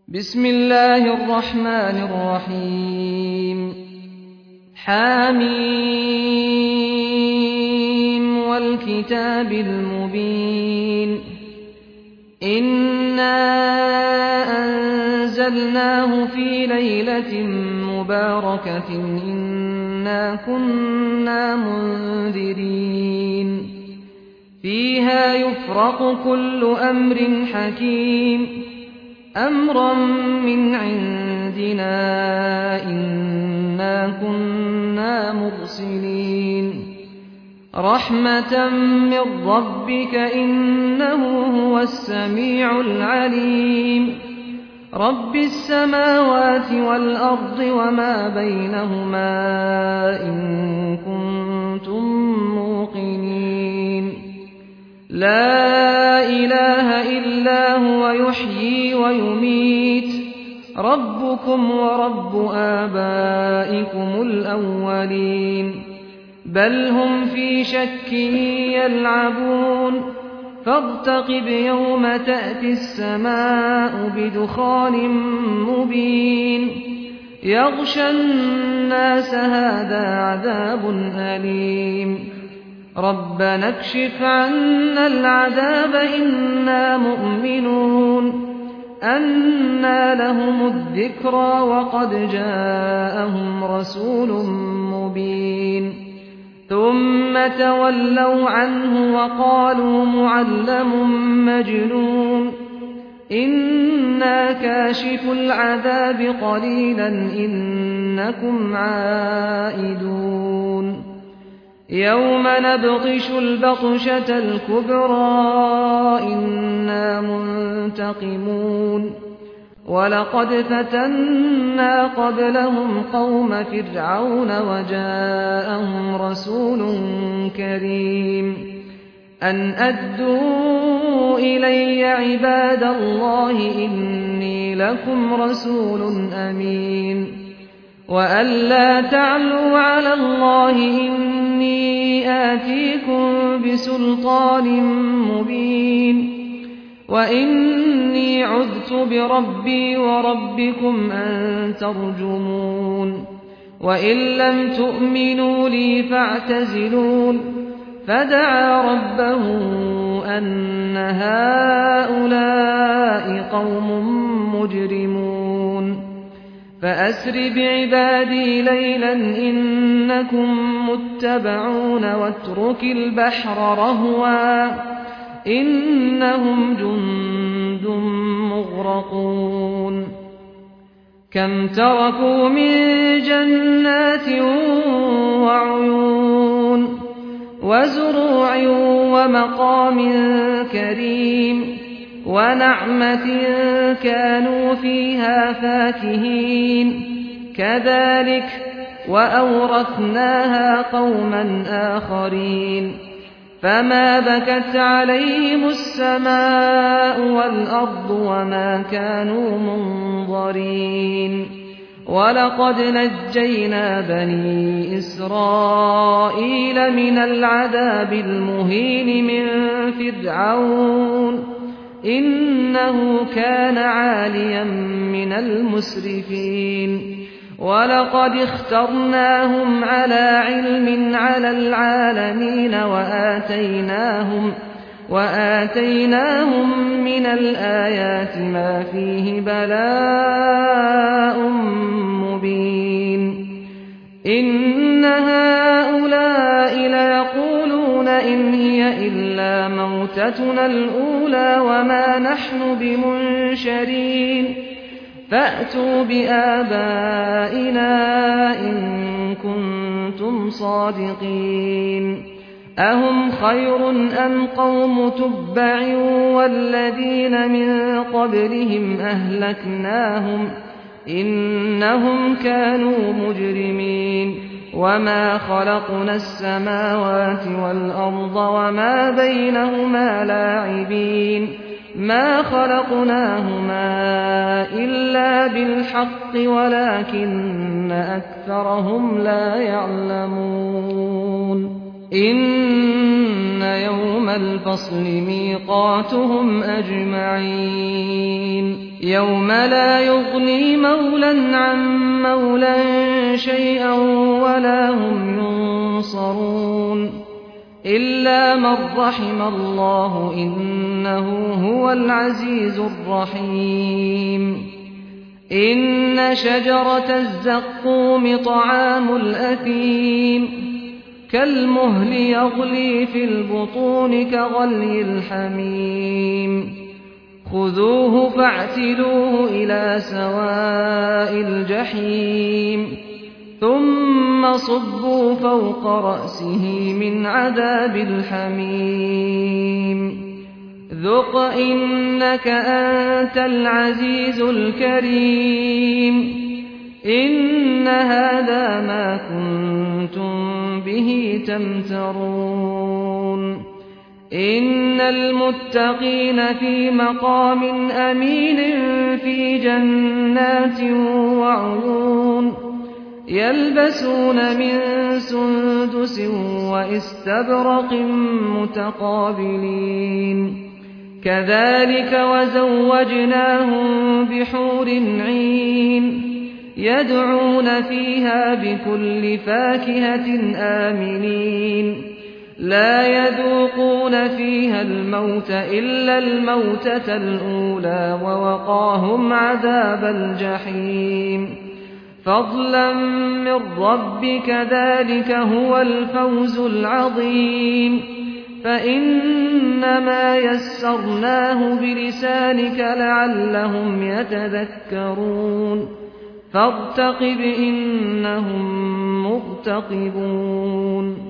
بسم الله الرحمن الرحيم حم والكتاب المبين إنا أنزلناه في ليلة مباركة إنا كنا منذرين فيها يفرق كل أمر حكيم أمرا من عندنا إنا كنا مرسلين رحمة من ربك إنه هو السميع العليم رب السماوات والأرض وما بينهما إن كنتم موقنين لا إله إلا هو يحيي ويميت ربكم ورب آبائكم الأولين بل هم في شك يلعبون فارتقب يوم تأتي السماء بدخان مبين يغشى الناس هذا عذاب أليم ربنا اكشف عنا العذاب إنا مؤمنون أنى لهم الذكرى وقد جاءهم رسول مبين ثم تولوا عنه وقالوا معلم مجنون إنا كاشف العذاب قليلا إنكم عائدون يوم نبطش البطشة الكبرى إنا منتقمون ولقد فتنا قبلهم قوم فرعون وجاءهم رسول كريم أن أدوا إلي عباد الله إني لكم رسول أمين وأن لا تعلوا على الله إني آتيكم بسلطان مبين وإني عذت بربي وربكم أن ترجمون وإن لم تؤمنوا لي فاعتزلون فدعا ربه أن هؤلاء قوم مجرمون فأسر بعبادي ليلا إنكم متبعون واترك البحر رهوا إنهم جند مغرقون كم تركوا من جنات وعيون وزروع ومقام كريم ونعمة كانوا فيها فاكهين كذلك وأورثناها قوما آخرين فما بكت عليهم السماء والأرض وما كانوا منظرين ولقد نجينا بني إسرائيل من العذاب المهين من فرعون إنه كان عاليا من المسرفين ولقد اخترناهم على علم على العالمين وآتيناهم من الآيات ما فيه بلاء مبين إن هؤلاء ليقولون إن هي إلا موتتنا الأولى وما نحن بمنشرين فأتوا بآبائنا إن كنتم صادقين أهم خير أم قوم تبع والذين من قبلهم أهلكناهم إنهم كانوا مجرمين وما خلقنا السماوات والأرض وما بينهما لاعبين ما خلقناهما إلا بالحق ولكن أكثرهم لا يعلمون إن يوم الفصل ميقاتهم أجمعين يوم لا يغني مولى عن مولى شيئا ولا هم ينصرون إلا من رحم الله إنه هو العزيز الرحيم إن شجرة الزقوم طعام الأثيم كالمهل يغلي في البطون كغلي الحميم خذوه فاعتلوه إلى سواء الجحيم ثم صبوا فوق رأسه من عذاب الحميم ذق إنك أنت العزيز الكريم إن هذا ما كنتم به تمترون إن المتقين في مقام أمين في جنات وعيون يلبسون من سندس واستبرق متقابلين كذلك وزوجناهم بحور عين يدعون فيها بكل فاكهة آمنين لا يذوقون فيها الموت إلا الموتة الأولى ووقاهم عذاب الجحيم فضلا من ربك ذلك هو الفوز العظيم فإنما يسرناه بلسانك لعلهم يتذكرون فارتقب إنهم مرتقبون